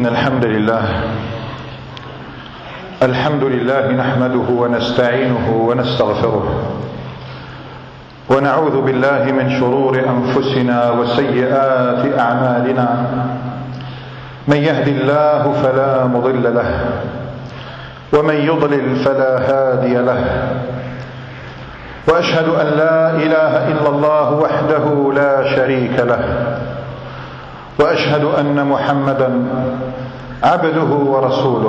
إن الحمد لله نحمده ونستعينه ونستغفره ونعوذ بالله من شرور أنفسنا وسيئات أعمالنا. من يهد الله فلا مضل له ومن يضلل فلا هادي له، وأشهد أن لا إله إلا الله وحده لا شريك له، وأشهد أن محمدا عبده ورسوله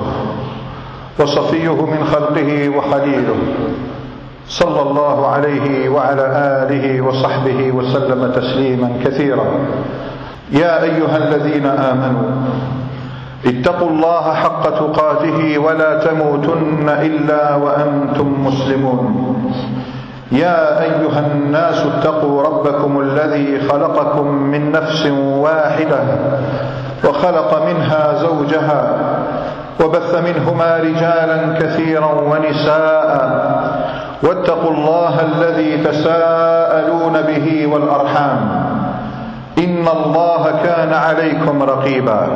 وصفيه من خلقه وخليله، صلى الله عليه وعلى آله وصحبه وسلم تسليما كثيرا. يا أيها الذين آمنوا اتقوا الله حق تقاته ولا تموتن إلا وأنتم مسلمون. يا أيها الناس اتقوا ربكم الذي خلقكم من نفس واحدة وخلق منها زوجها وبث منهما رجالا كثيرا ونساء، واتقوا الله الذي تساءلون به والأرحام، إن الله كان عليكم رقيبا.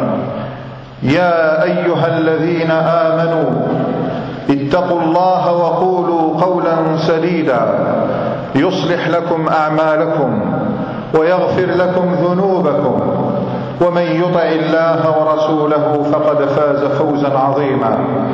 يا أيها الذين آمنوا اتقوا الله وقولوا قولا سديدا يصلح لكم أعمالكم ويغفر لكم ذنوبكم، ومن يطع الله ورسوله فقد فاز فوزا عظيما.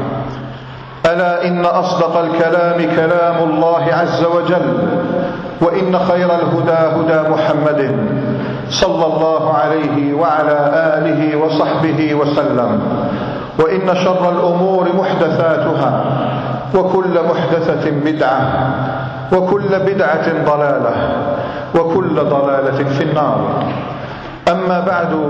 ألا إن أصدق الكلام كلام الله عز وجل، وإن خير الهدى هدى محمد صلى الله عليه وعلى آله وصحبه وسلم. وإن شر الأمور محدثاتها، وكل محدثة بدعة، وكل بدعة ضلالة، وكل ضلالة في النار. أما بعد،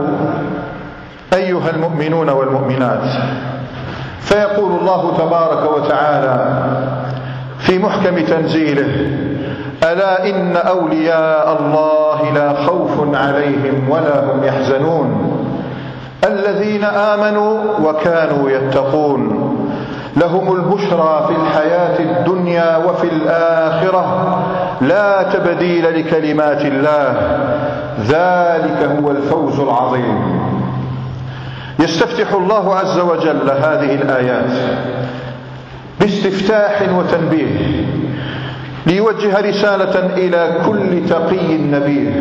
أيها المؤمنون والمؤمنات، فيقول الله تبارك وتعالى في محكم تنزيله: ألا إن أولياء الله لا خوف عليهم ولا هم يحزنون الذين آمنوا وكانوا يتقون لهم البشرى في الحياة الدنيا وفي الآخرة لا تبديل لكلمات الله ذلك هو الفوز العظيم. يستفتح الله عز وجل هذه الآيات باستفتاح وتنبيه ليوجه رسالة إلى كل تقي نبيه،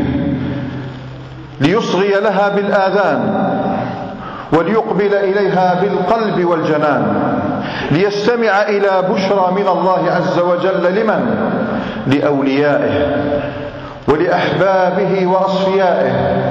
ليصغي لها بالآذان وليقبل إليها بالقلب والجنان، ليستمع إلى بشرى من الله عز وجل لمن؟ لأوليائه ولأحبابه وأصفيائه،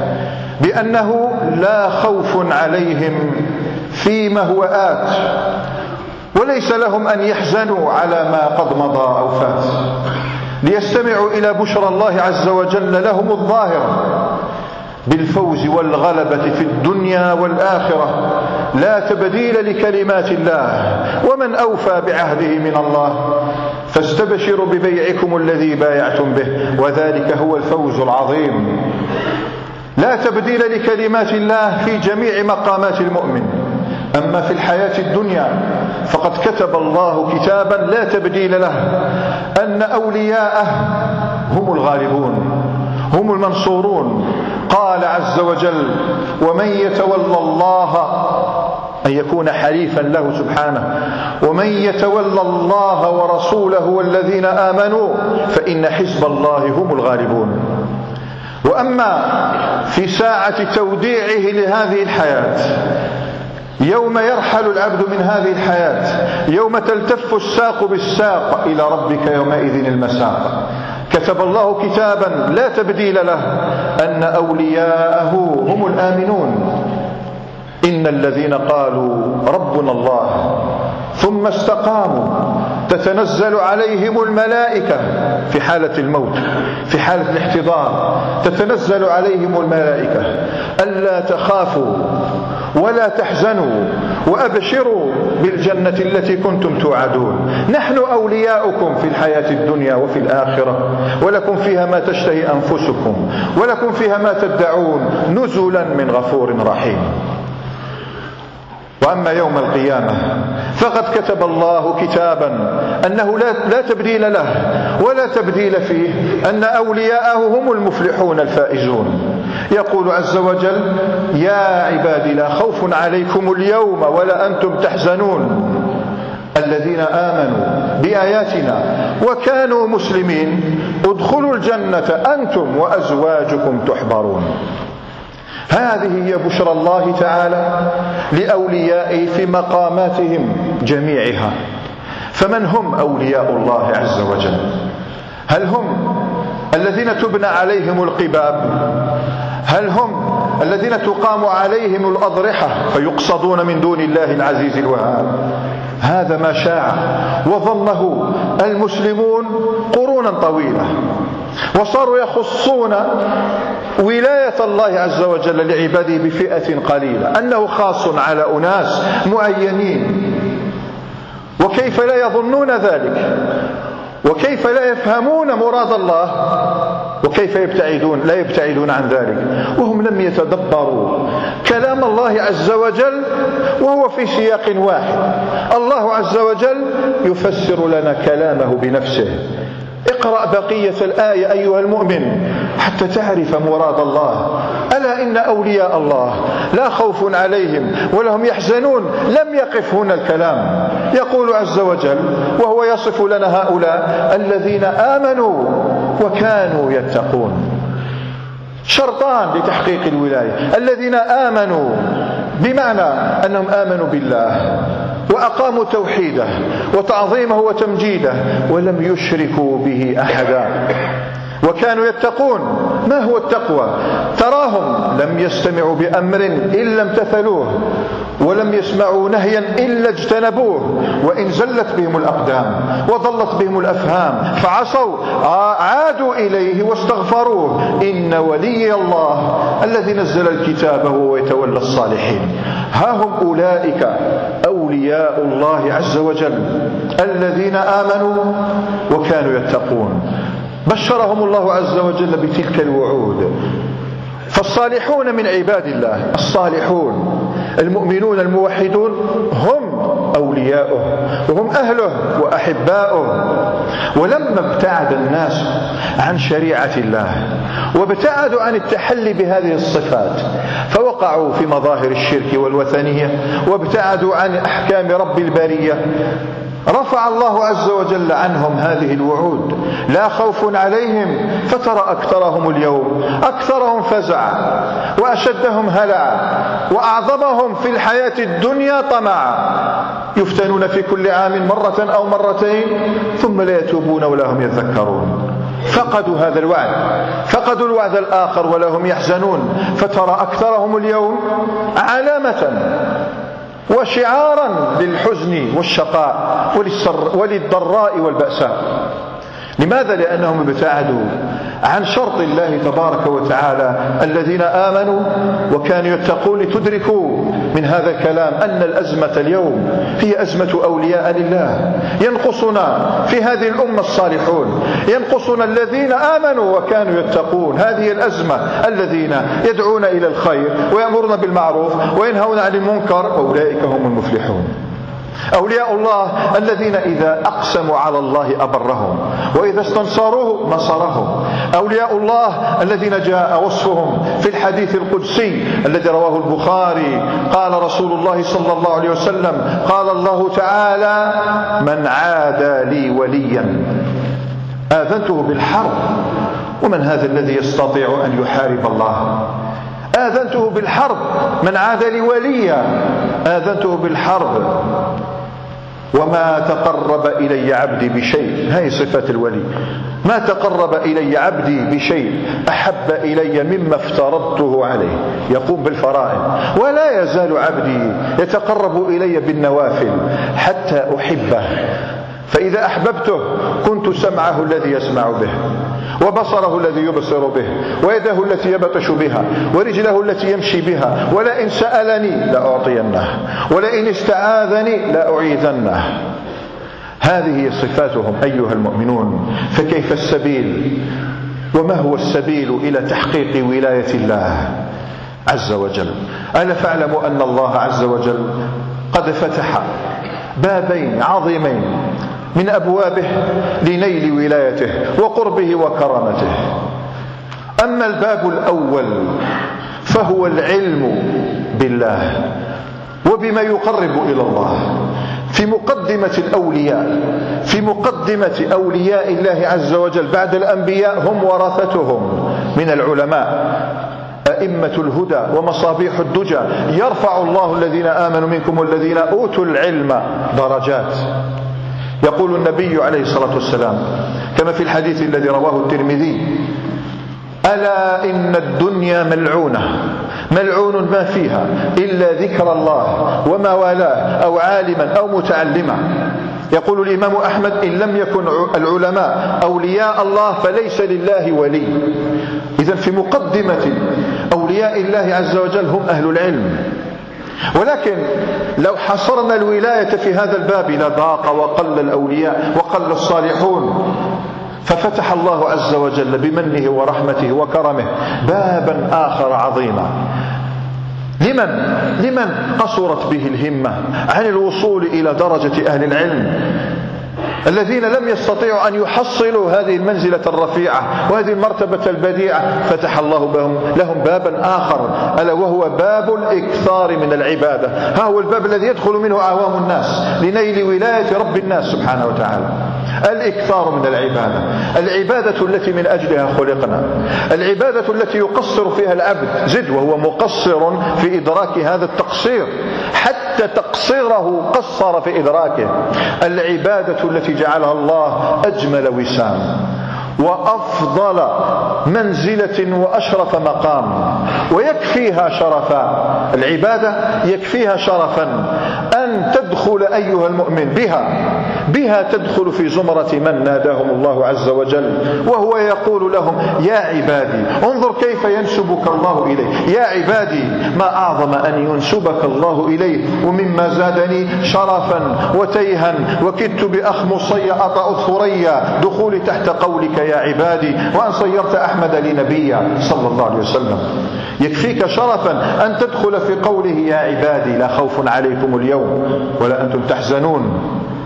بأنه لا خوف عليهم فيما هو آت، وليس لهم أن يحزنوا على ما قد مضى أو فات، ليستمعوا إلى بشرى الله عز وجل لهم الظاهرة بالفوز والغلبة في الدنيا والآخرة لا تبديل لكلمات الله، ومن أوفى بعهده من الله، فاستبشروا ببيعكم الذي بايعتم به وذلك هو الفوز العظيم. لا تبديل لكلمات الله في جميع مقامات المؤمن. أما في الحياة الدنيا فقد كتب الله كتابا لا تبديل له، أن أولياءه هم الغالبون، هم المنصورون. قال عز وجل: ومن يتولى الله، أن يكون حليفا له سبحانه، ومن يتولى الله ورسوله والذين آمنوا فإن حزب الله هم الغالبون. وأما في ساعة توديعه لهذه الحياة، يوم يرحل العبد من هذه الحياة، يوم تلتف الساق بالساق إلى ربك يومئذ المساق، كتب الله كتابا لا تبديل له أن أولياءه هم الآمنون. إن الذين قالوا ربنا الله ثم استقاموا تتنزل عليهم الملائكة في حالة الموت، في حالة الاحتضار، تتنزل عليهم الملائكة ألا تخافوا ولا تحزنوا وأبشروا بالجنة التي كنتم توعدون، نحن أولياؤكم في الحياة الدنيا وفي الآخرة، ولكم فيها ما تشتهي أنفسكم ولكم فيها ما تدعون نزلا من غفور رحيم. وأما يوم القيامة فقد كتب الله كتابا أنه لا تبديل له ولا تبديل فيه، أن أولياءه هم المفلحون الفائزون، يقول عز وجل: يا عبادي لا خوف عليكم اليوم ولا أنتم تحزنون الذين آمنوا بآياتنا وكانوا مسلمين ادخلوا الجنة أنتم وأزواجكم تحبرون. هذه هي بشرى الله تعالى لأوليائه في مقاماتهم جميعها. فمن هم أولياء الله عز وجل؟ هل هم الذين تبنى عليهم القباب؟ هل هم الذين تقام عليهم الأضرحة فيقصدون من دون الله العزيز الوهاب؟ هذا ما شاع وظنه المسلمون قرونا طويلة، وصاروا يخصون ولاية الله عز وجل لعباده بفئة قليلة، أنه خاص على أناس معينين. وكيف لا يظنون ذلك؟ وكيف لا يفهمون مراد الله؟ وكيف لا يبتعدون عن ذلك وهم لم يتدبروا كلام الله عز وجل وهو في سياق واحد. الله عز وجل يفسر لنا كلامه بنفسه. اقرأ بقية الآية أيها المؤمن حتى تعرف مراد الله. ألا إن أولياء الله لا خوف عليهم ولا هم يحزنون. لم يقف هنا الكلام. يقول عز وجل وهو يصف لنا هؤلاء الذين آمنوا وكانوا يتقون. شرطان لتحقيق الولاية: الذين آمنوا بمعنى أنهم آمنوا بالله وأقاموا توحيده وتعظيمه وتمجيده ولم يشركوا به أحدا، وكانوا يتقون. ما هو التقوى؟ تراهم لم يستمعوا بأمر إلا امتثلوه، ولم يسمعوا نهيا إلا اجتنبوه، وإن زلت بهم الأقدام وضلت بهم الأفهام فعصوا عادوا إليه واستغفروه. إن ولي الله الذي نزل الكتاب وهو يتولى الصالحين. ها هم أولئك أولياء الله عز وجل الذين آمنوا وكانوا يتقون. بشرهم الله عز وجل بتلك الوعود. فالصالحون من عباد الله، الصالحون المؤمنون الموحدون هم أولياؤه وهم أهله وأحباؤه. ولما ابتعد الناس عن شريعة الله وابتعدوا عن التحلي بهذه الصفات فوقعوا في مظاهر الشرك والوثنية وابتعدوا عن أحكام رب البرية، رفع الله عز وجل عنهم هذه الوعود: لا خوف عليهم. فترى أكثرهم اليوم أكثرهم فزعا وأشدهم هلعا وأعظمهم في الحياة الدنيا طمعا، يفتنون في كل عام مرة أو مرتين ثم لا يتوبون ولا هم يذكرون. فقدوا هذا الوعد، فقدوا الوعد الآخر ولا هم يحزنون. فترى أكثرهم اليوم علامة وشعارا للحزن والشقاء وللضراء والبأساء. لماذا؟ لأنهم ابتعدوا عن شرط الله تبارك وتعالى: الذين آمنوا وكانوا يتقون. لتدركوا من هذا الكلام أن الأزمة اليوم هي أزمة أولياء لله. ينقصنا في هذه الأمة الصالحون، ينقصنا الذين آمنوا وكانوا يتقون. هذه الأزمة الذين يدعون إلى الخير ويأمرون بالمعروف وينهون عن المنكر، أولئك هم المفلحون. أولياء الله الذين إذا أقسموا على الله أبرهم وإذا استنصروه نصرهم. أولياء الله الذين جاء وصفهم في الحديث القدسي الذي رواه البخاري: قال رسول الله صلى الله عليه وسلم: قال الله تعالى: من عادى لي وليا آذنته بالحرب. ومن هذا الذي يستطيع أن يحارب الله؟ آذنته بالحرب. من عاد لي وليا آذنته بالحرب. وما تقرب إلي عبدي بشيء، هذه صفة الولي: ما تقرب إلي عبدي بشيء أحب إلي مما افترضته عليه. يقوم بالفرائض. ولا يزال عبدي يتقرب إلي بالنوافل حتى أحبه، فإذا أحببته كنت سمعه الذي يسمع به وبصره الذي يبصر به ويده التي يبطش بها ورجله التي يمشي بها. ولئن سألني لأعطينه ولئن استعاذني لأعيذنه. هذه صفاتهم أيها المؤمنون. فكيف السبيل؟ وما هو السبيل إلى تحقيق ولاية الله عز وجل؟ ألا فاعلموا أن الله عز وجل قد فتح بابين عظيمين من أبوابه لنيل ولايته وقربه وكرامته. أما الباب الأول فهو العلم بالله وبما يقرب إلى الله. في مقدمة أولياء الله عز وجل بعد الأنبياء هم ورثتهم من العلماء، أئمة الهدى ومصابيح الدجى. يرفع الله الذين آمنوا منكم والذين أوتوا العلم درجات. يقول النبي عليه الصلاة والسلام كما في الحديث الذي رواه الترمذي: ألا إن الدنيا ملعون ما فيها إلا ذكر الله وما والاه أو عالما أو متعلما. يقول الإمام أحمد: إن لم يكن العلماء أولياء الله فليس لله ولي. إذن في مقدمة أولياء الله عز وجل هم أهل العلم. ولكن لو حصرنا الولاية في هذا الباب لضاق وقل الأولياء وقل الصالحون. ففتح الله عز وجل بمنه ورحمته وكرمه بابا آخر عظيما لمن قصرت به الهمة عن الوصول إلى درجة أهل العلم، الذين لم يستطيعوا أن يحصلوا هذه المنزلة الرفيعة وهذه المرتبة البديعة. فتح الله لهم بابا آخر، ألا وهو باب الإكثار من العبادة. ها هو الباب الذي يدخل منه أعوام الناس لنيل ولاية رب الناس سبحانه وتعالى. الإكثار من العبادة التي من أجلها خلقنا، العبادة التي يقصر فيها العبد زد وهو مقصر في إدراك هذا التقصير، حتى تقصيره قصر في إدراكه. العبادة التي جعلها الله أجمل وسام وأفضل منزلة وأشرف مقام، ويكفيها شرفا. العبادة يكفيها شرفا أن تدخل أيها المؤمن بها تدخل في زمرة من ناداهم الله عز وجل وهو يقول لهم: يا عبادي. انظر كيف ينسبك الله إليه: يا عبادي ما أعظم أن ينسبك الله إليه. ومما زادني شرفا وتيها وكدت بأخمصي أطأ الثريا دخولي تحت قولك يا عبادي، وأن صيرت أحمد لي نبيا صلى الله عليه وسلم. يكفيك شرفا أن تدخل في قوله: يا عبادي لا خوف عليكم اليوم ولا أنتم تحزنون.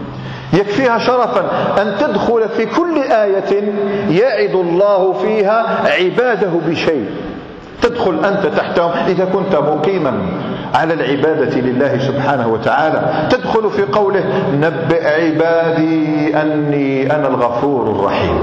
يكفيها شرفا أن تدخل في كل آية يعد الله فيها عباده بشيء، تدخل أنت تحتهم إذا كنت مقيما على العبادة لله سبحانه وتعالى. تدخل في قوله: نبئ عبادي أني أنا الغفور الرحيم.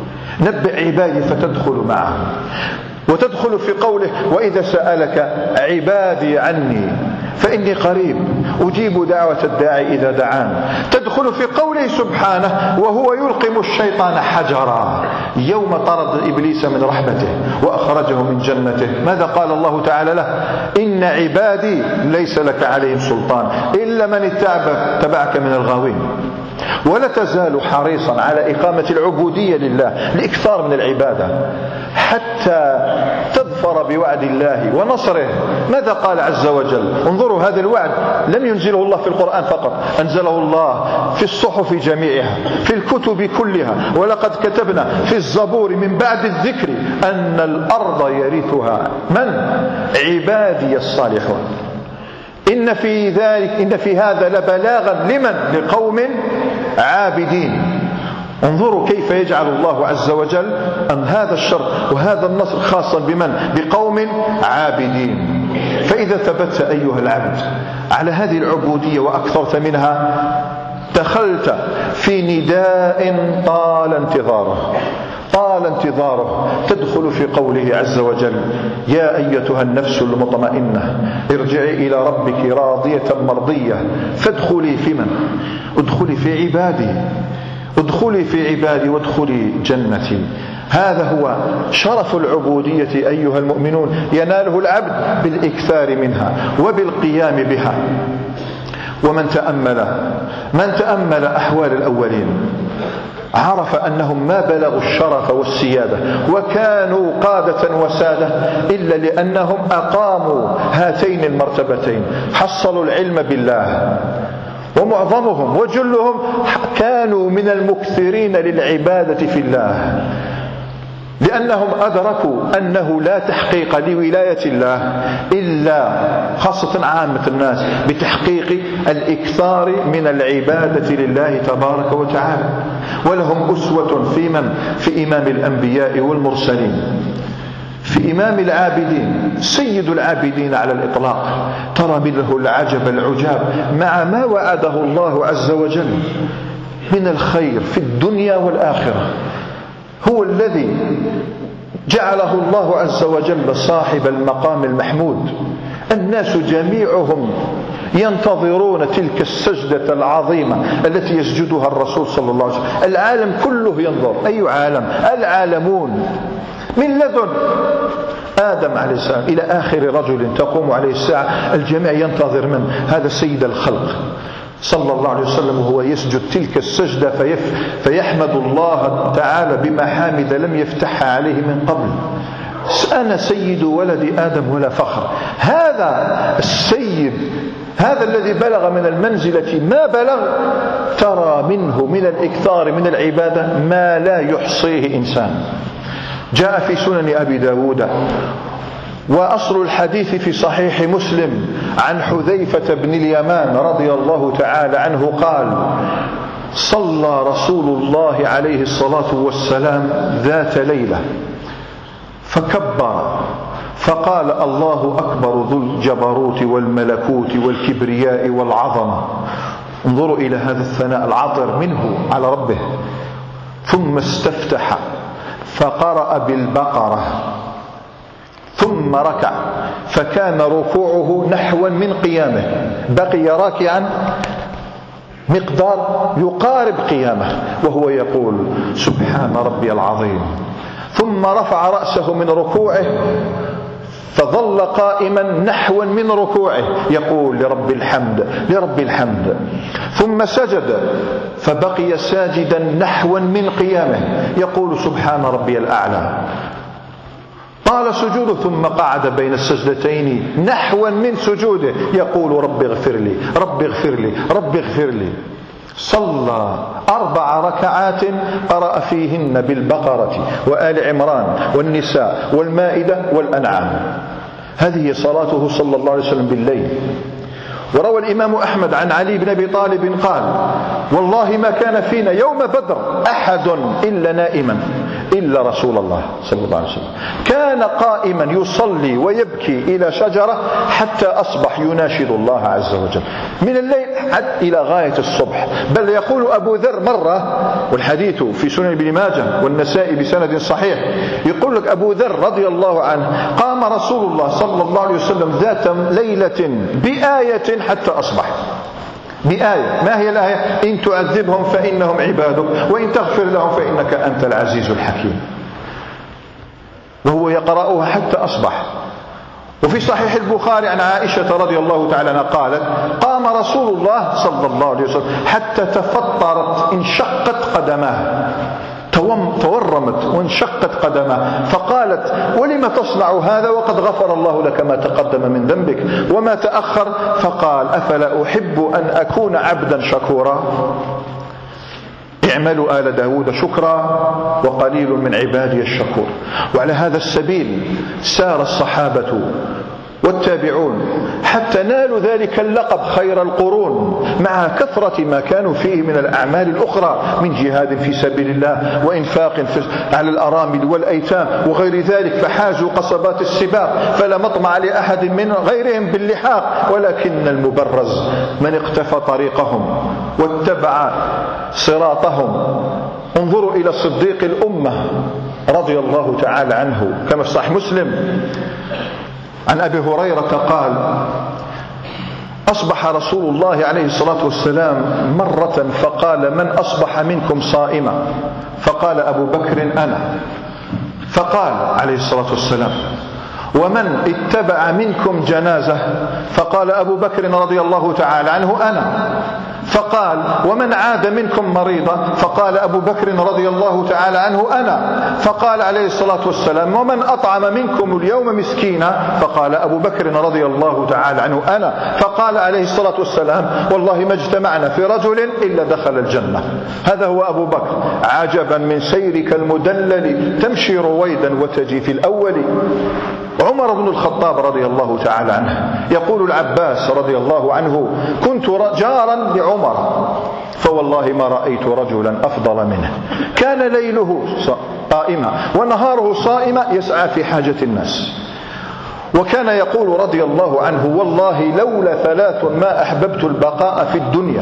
نبئ عبادي فتدخل معهم. وتدخل في قوله: وإذا سألك عبادي عني فإني قريب أجيب دعوة الداعي إذا دعان. تدخل في قوله سبحانه: وهو يلقم الشيطان حجرا يوم طرد إبليس من رحمته وأخرجه من جنته. ماذا قال الله تعالى له؟ إن عبادي ليس لك عليهم سلطان إلا من اتبعك من الغاوين. ولا تزال حريصا على إقامة العبودية لله، الإكثار من العبادة حتى تظفر بوعد الله ونصره. ماذا قال عز وجل؟ انظروا، هذا الوعد لم ينزله الله في القرآن فقط، أنزله الله في الصحف جميعها، في الكتب كلها. ولقد كتبنا في الزبور من بعد الذكر أن الأرض يرثها من؟ عبادي الصالحون. إن في هذا لبلاغا لمن؟ لقوم عابدين. انظروا كيف يجعل الله عز وجل أن هذا الشر وهذا النصر خاصا بمن؟ بقوم عابدين. فإذا ثبت أيها العبد على هذه العبودية وأكثرت منها، دخلت في نداء طال انتظاره. تدخل في قوله عز وجل: يا أيتها النفس المطمئنة ارجعي إلى ربك راضية مرضية فادخلي في من؟ ادخلي في عبادي، ادخلي في عبادي وادخلي جنتي. هذا هو شرف العبودية أيها المؤمنون، يناله العبد بالإكثار منها وبالقيام بها. ومن تأمل أحوال الأولين عرف أنهم ما بلغوا الشرف والسيادة وكانوا قادة وسادة إلا لأنهم أقاموا هاتين المرتبتين، حصلوا العلم بالله. ومعظمهم وجلهم كانوا من المكثرين للعبادة في الله، لأنهم أدركوا أنه لا تحقيق لولاية الله إلا خاصة عامة الناس بتحقيق الإكثار من العبادة لله تبارك وتعالى. ولهم أسوة في إمام الأنبياء والمرسلين. في إمام العابدين سيد العابدين على الإطلاق، ترى منه العجب العجاب مع ما وعده الله عز وجل من الخير في الدنيا والآخرة. هو الذي جعله الله عز وجل صاحب المقام المحمود. الناس جميعهم ينتظرون تلك السجدة العظيمة التي يسجدها الرسول صلى الله عليه وسلم. العالم كله ينظر. أي عالم؟ العالمون من لدن آدم عليه السلام إلى آخر رجل تقوم عليه الساعة، الجميع ينتظر من هذا سيد الخلق صلى الله عليه وسلم وهو يسجد تلك السجدة فيحمد الله تعالى بمحامد لم يفتحها عليه من قبل. أنا سيد ولد آدم ولا فخر. هذا السيد، هذا الذي بلغ من المنزلة ما بلغ، ترى منه من الإكثار من العبادة ما لا يحصيه إنسان. جاء في سنن أبي داود وأصل الحديث في صحيح مسلم عن حذيفة بن اليمان رضي الله تعالى عنه قال: صلى رسول الله عليه الصلاة والسلام ذات ليلة فكبر فقال: الله أكبر ذو الجبروت والملكوت والكبرياء والعظمة. انظروا إلى هذا الثناء العطر منه على ربه. ثم استفتح فقرأ بالبقرة ثم ركع فكان ركوعه نحوا من قيامه، بقي راكعا مقدار يقارب قيامه وهو يقول: سبحان ربي العظيم. ثم رفع رأسه من ركوعه فظل قائما نحوا من ركوعه يقول: لرب الحمد لرب الحمد. ثم سجد فبقي ساجدا نحوا من قيامه يقول: سبحان ربي الأعلى. طال سجوده ثم قعد بين السجدتين نحوا من سجوده يقول: رب اغفر لي رب اغفر لي رب اغفر لي. صلى 4 ركعات قرأ فيهن بالبقرة وآل عمران والنساء والمائدة والأنعام. هذه صلاته صلى الله عليه وسلم بالليل. وروى الإمام أحمد عن علي بن أبي طالب قال: والله ما كان فينا يوم بدر أحد إلا نائما إلا رسول الله صلى الله عليه وسلم، كان قائما يصلي ويبكي إلى شجرة حتى أصبح يناشد الله عز وجل من الليل حتى إلى غاية الصبح. بل يقول أبو ذر مرة، والحديث في سنن ابن ماجه والنسائي بسند صحيح، يقول لك أبو ذر رضي الله عنه: قام رسول الله صلى الله عليه وسلم ذات ليلة بآية حتى أصبح. بآية، ما هي الآية؟ إن تعذبهم فإنهم عبادك وإن تغفر لهم فإنك أنت العزيز الحكيم. وهو يقرأها حتى أصبح. وفي صحيح البخاري عن عائشة رضي الله تعالى عنها قالت: قام رسول الله صلى الله عليه وسلم حتى تفطرت انشقت قدماه، تورمت وانشقت قدماه، فقالت: ولم تصنع هذا وقد غفر الله لك ما تقدم من ذنبك وما تأخر؟ فقال: أفلا أحب أن أكون عبدا شكورا. اعملوا آل داود شكرا وقليل من عبادي الشكور. وعلى هذا السبيل سار الصحابة والتابعون حتى نالوا ذلك اللقب خير القرون، مع كثرة ما كانوا فيه من الأعمال الأخرى من جهاد في سبيل الله وإنفاق على الأرامل والأيتام وغير ذلك، فحازوا قصبات السباق فلا مطمع لأحد من غيرهم باللحاق. ولكن المبرز من اقتفى طريقهم واتبع صراطهم. انظروا إلى صديق الأمة رضي الله تعالى عنه كما في صحيح مسلم عن أبي هريرة قال: أصبح رسول الله عليه الصلاة والسلام مرة فقال: من أصبح منكم صائما؟ فقال أبو بكر: أنا. فقال عليه الصلاة والسلام: ومن اتبع منكم جنازة؟ فقال أبو بكر رضي الله تعالى عنه: أنا. فقال: ومن عاد منكم مريضا؟ فقال أبو بكر رضي الله تعالى عنه: أنا. فقال عليه الصلاة والسلام: ومن أطعم منكم اليوم مسكينا؟ فقال أبو بكر رضي الله تعالى عنه: أنا. فقال عليه الصلاة والسلام: والله ما اجتمعنا في رجل إلا دخل الجنة. هذا هو أبو بكر. عجبا من سيرك المدلل تمشي رويدا وتجي في الأول. عمر بن الخطاب رضي الله تعالى عنه يقول العباس رضي الله عنه: كنت جارا عمر فوالله ما رأيت رجلا أفضل منه، كان ليله قائما ونهاره صائما يسعى في حاجة الناس. وكان يقول رضي الله عنه: والله لولا ثلاث ما أحببت البقاء في الدنيا: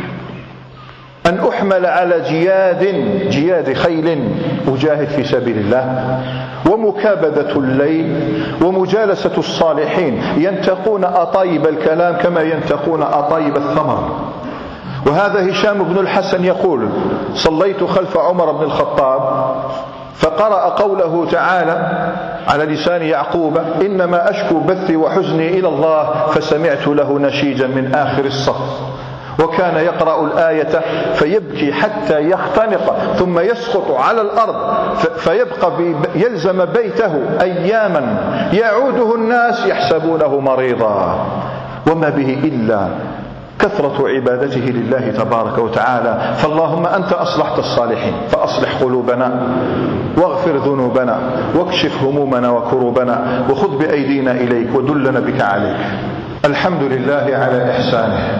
أن أحمل على جياد خيل أجاهد في سبيل الله، ومكابدة الليل، ومجالسة الصالحين ينتقون أطايب الكلام كما ينتقون أطايب الثمر. وهذا هشام بن الحسن يقول: صليت خلف عمر بن الخطاب فقرأ قوله تعالى على لسان يعقوب: إنما أشكو بثي وحزني إلى الله، فسمعت له نشيجا من آخر الصف. وكان يقرأ الآية فيبكي حتى يختنق ثم يسقط على الأرض فيبقى يلزم بيته أياما يعوده الناس يحسبونه مريضا، وما به إلا كثرة عبادته لله تبارك وتعالى. فاللهم أنت أصلحت الصالحين فأصلح قلوبنا واغفر ذنوبنا واكشف همومنا وكروبنا وخذ بأيدينا إليك ودلنا بك عليك. الحمد لله على إحسانه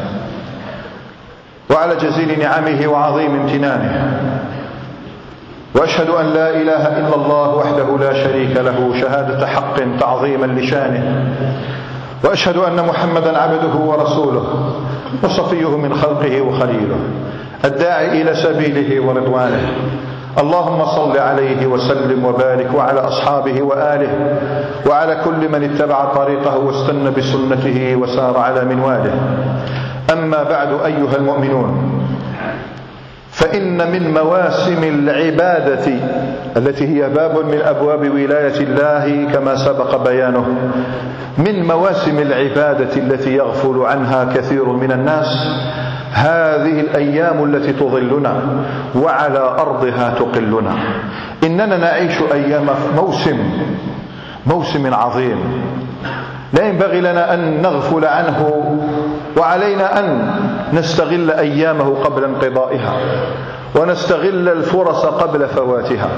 وعلى جزيل نعمه وعظيم امتنانه، وأشهد أن لا إله إلا الله وحده لا شريك له شهادة حق تعظيما لشانه، وأشهد أن محمدا عبده ورسوله وصفيه من خلقه وخليله الداعي إلى سبيله ورضوانه. اللهم صل عليه وسلم وبارك وعلى أصحابه وآله وعلى كل من اتبع طريقه واستنى بسنته وسار على منواله. أما بعد أيها المؤمنون، فإن من مواسم العبادة التي هي باب من أبواب ولاية الله كما سبق بيانه، من مواسم العبادة التي يغفل عنها كثير من الناس هذه الأيام التي تظلنا وعلى أرضها تقلنا. إننا نعيش أيام موسم عظيم لا ينبغي لنا أن نغفل عنه، وعلينا أن نستغل أيامه قبل انقضائها ونستغل الفرص قبل فواتها.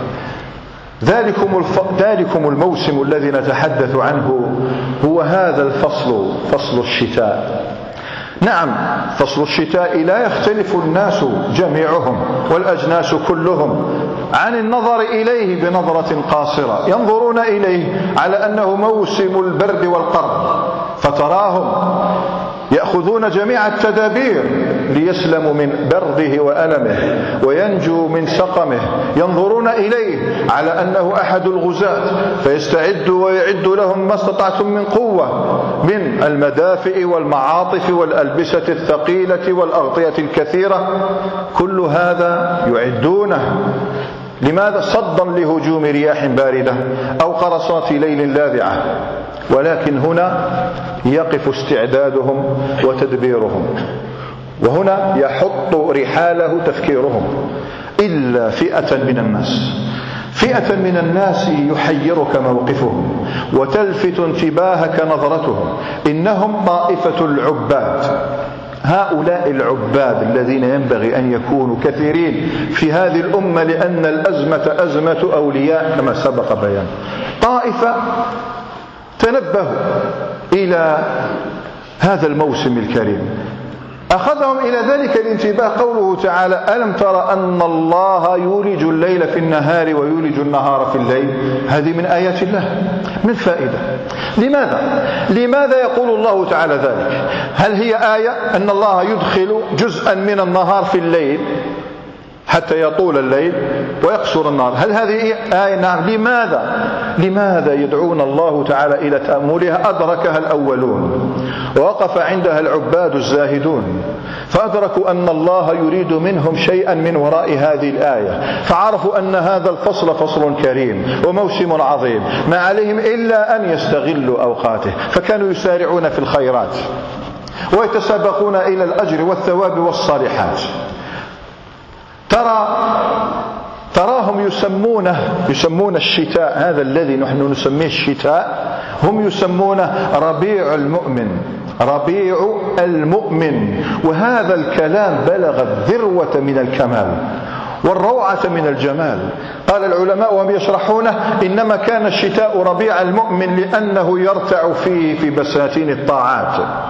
ذلكم الموسم الذي نتحدث عنه هو هذا الفصل، فصل الشتاء. نعم، فصل الشتاء لا يختلف الناس جميعهم والأجناس كلهم عن النظر إليه بنظرة قاصرة، ينظرون إليه على أنه موسم البرد والقرب، فتراهم يأخذون جميع التدابير ليسلموا من برده وألمه وينجوا من سقمه. ينظرون إليه على أنه أحد الغزاة فيستعدوا ويعدوا لهم ما استطعتم من قوة من المدافئ والمعاطف والألبسة الثقيلة والأغطية الكثيرة. كل هذا يعدونه لماذا؟ صدا لهجوم رياح باردة أو قرصات ليل لاذعة. ولكن هنا يقف استعدادهم وتدبيرهم، وهنا يحط رحاله تفكيرهم. إلا فئة من الناس يحيرك موقفهم وتلفت انتباهك نظرتهم، إنهم طائفة العباد. هؤلاء العباد الذين ينبغي أن يكونوا كثيرين في هذه الأمة، لأن الأزمة أزمة أولياء كما سبق بيان. طائفة تنبهوا إلى هذا الموسم الكريم، أخذهم إلى ذلك الانتباه قوله تعالى: ألم تر أن الله يولج الليل في النهار ويولج النهار في الليل. هذه من آيات الله، من فائدة. لماذا يقول الله تعالى ذلك؟ هل هي آية أن الله يدخل جزءا من النهار في الليل حتى يطول الليل ويقصر النهار؟ هل هذه آية؟ نعم. لماذا يدعون الله تعالى إلى تأملها؟ أدركها الأولون ووقف عندها العباد الزاهدون، فأدركوا أن الله يريد منهم شيئا من وراء هذه الآية، فعرفوا أن هذا الفصل فصل كريم وموسم عظيم ما عليهم إلا أن يستغلوا أوقاته، فكانوا يسارعون في الخيرات ويتسابقون إلى الأجر والثواب والصالحات. تراهم يسمون الشتاء هذا الذي نحن نسميه الشتاء، هم يسمونه ربيع المؤمن. وهذا الكلام بلغ الذروة من الكمال والروعة من الجمال. قال العلماء وهم يشرحونه: إنما كان الشتاء ربيع المؤمن لأنه يرتع فيه في بساتين الطاعات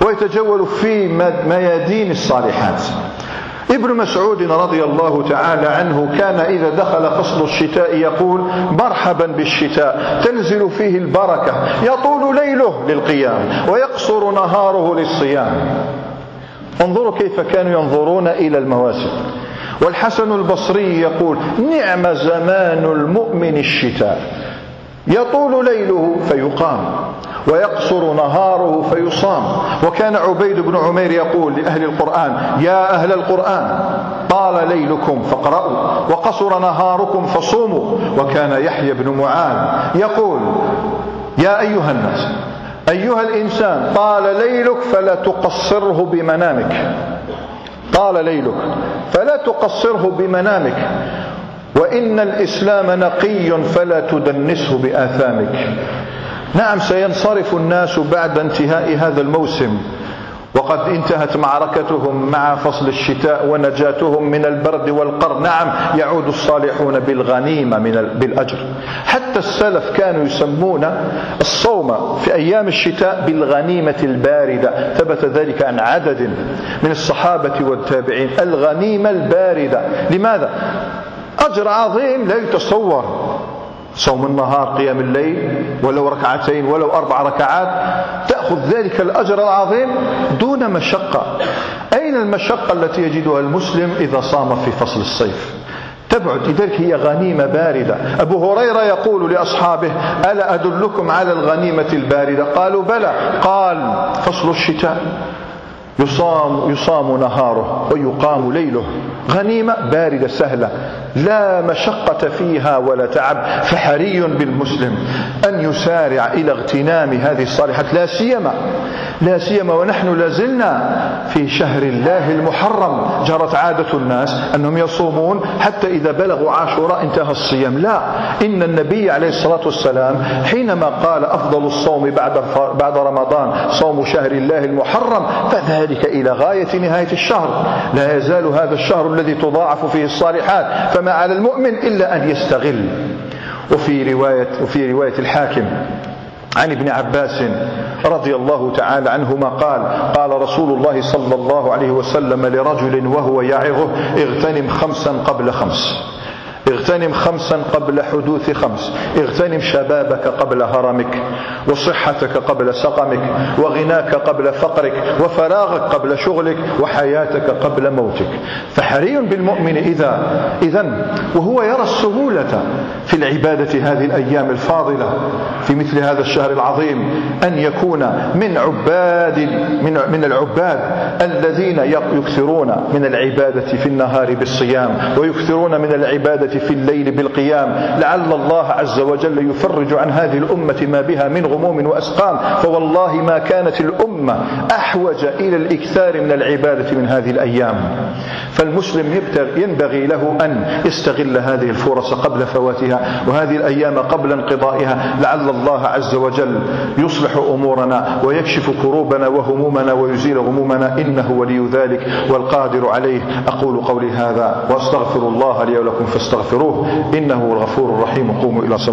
ويتجول في ميادين الصالحات. ابن مسعود رضي الله تعالى عنه كان إذا دخل فصل الشتاء يقول: مرحبا بالشتاء تنزل فيه البركة، يطول ليله للقيام ويقصر نهاره للصيام. انظروا كيف كانوا ينظرون إلى المواسم. والحسن البصري يقول: نعم زمان المؤمن الشتاء، يطول ليله فيقام ويقصر نهاره فيصام. وكان عبيد بن عمير يقول لأهل القرآن: يا أهل القرآن طال ليلكم فاقرأوا وقصر نهاركم فصوموا. وكان يحيى بن معاذ يقول: يا أيها الناس، أيها الإنسان، طال ليلك فلا تقصره بمنامك، طال ليلك فلا تقصره بمنامك، وإن الإسلام نقي فلا تدنسه بآثامك. نعم، سينصرف الناس بعد انتهاء هذا الموسم، وقد انتهت معركتهم مع فصل الشتاء ونجاتهم من البرد والقر. نعم، يعود الصالحون بالغنيمة بالأجر. حتى السلف كانوا يسمون الصوم في أيام الشتاء بالغنيمة الباردة. ثبت ذلك عن عدد من الصحابة والتابعين. الغنيمة الباردة. لماذا؟ أجر عظيم لا يتصور. صوم النهار، قيام الليل، ولو ركعتين ولو 4 ركعات، تأخذ ذلك الأجر العظيم دون مشقة. أين المشقة التي يجدها المسلم إذا صام في فصل الصيف؟ تبعد. لذلك هي غنيمة باردة. أبو هريرة يقول لأصحابه: ألا أدلكم على الغنيمة الباردة؟ قالوا: بلى. قال: فصل الشتاء يصام نهاره ويقام ليله، غنيمة باردة سهلة لا مشقة فيها ولا تعب. فحري بالمسلم أن يسارع إلى اغتنام هذه الصالحات، لا سيما ونحن لازلنا في شهر الله المحرم. جرت عادة الناس أنهم يصومون حتى إذا بلغوا عاشوراء انتهى الصيام. لا، إن النبي عليه الصلاة والسلام حينما قال: أفضل الصوم بعد رمضان صوم شهر الله المحرم، فذلك إلى غاية نهاية الشهر. لا يزال هذا الشهر الذي تضاعف فيه الصالحات، فما على المؤمن إلا أن يستغل. وفي رواية الحاكم عن ابن عباس رضي الله تعالى عنهما قال رسول الله صلى الله عليه وسلم لرجل وهو يعظه: اغتنم 5 قبل 5، اغتنم 5 قبل حدوث 5، اغتنم شبابك قبل هرمك، وصحتك قبل سقمك، وغناك قبل فقرك، وفراغك قبل شغلك، وحياتك قبل موتك. فحري بالمؤمن إذن وهو يرى السهولة في العبادة هذه الأيام الفاضلة في مثل هذا الشهر العظيم أن يكون من العباد الذين يكثرون من العبادة في النهار بالصيام، ويكثرون من العبادة في الليل بالقيام، لعل الله عز وجل يفرج عن هذه الأمة ما بها من غموم وأسقام. فوالله ما كانت الأمة أحوج إلى الإكثار من العبادة من هذه الأيام. فالمسلم ينبغي له أن يستغل هذه الفرص قبل فواتها، وهذه الأيام قبل انقضائها، لعل الله عز وجل يصلح أمورنا ويكشف كروبنا وهمومنا ويزيل غمومنا، إنه ولي ذلك والقادر عليه. أقول قولي هذا وأستغفر الله لي ولكم فاستغفروه، إنه الغفور الرحيم. قوموا إلى صلاة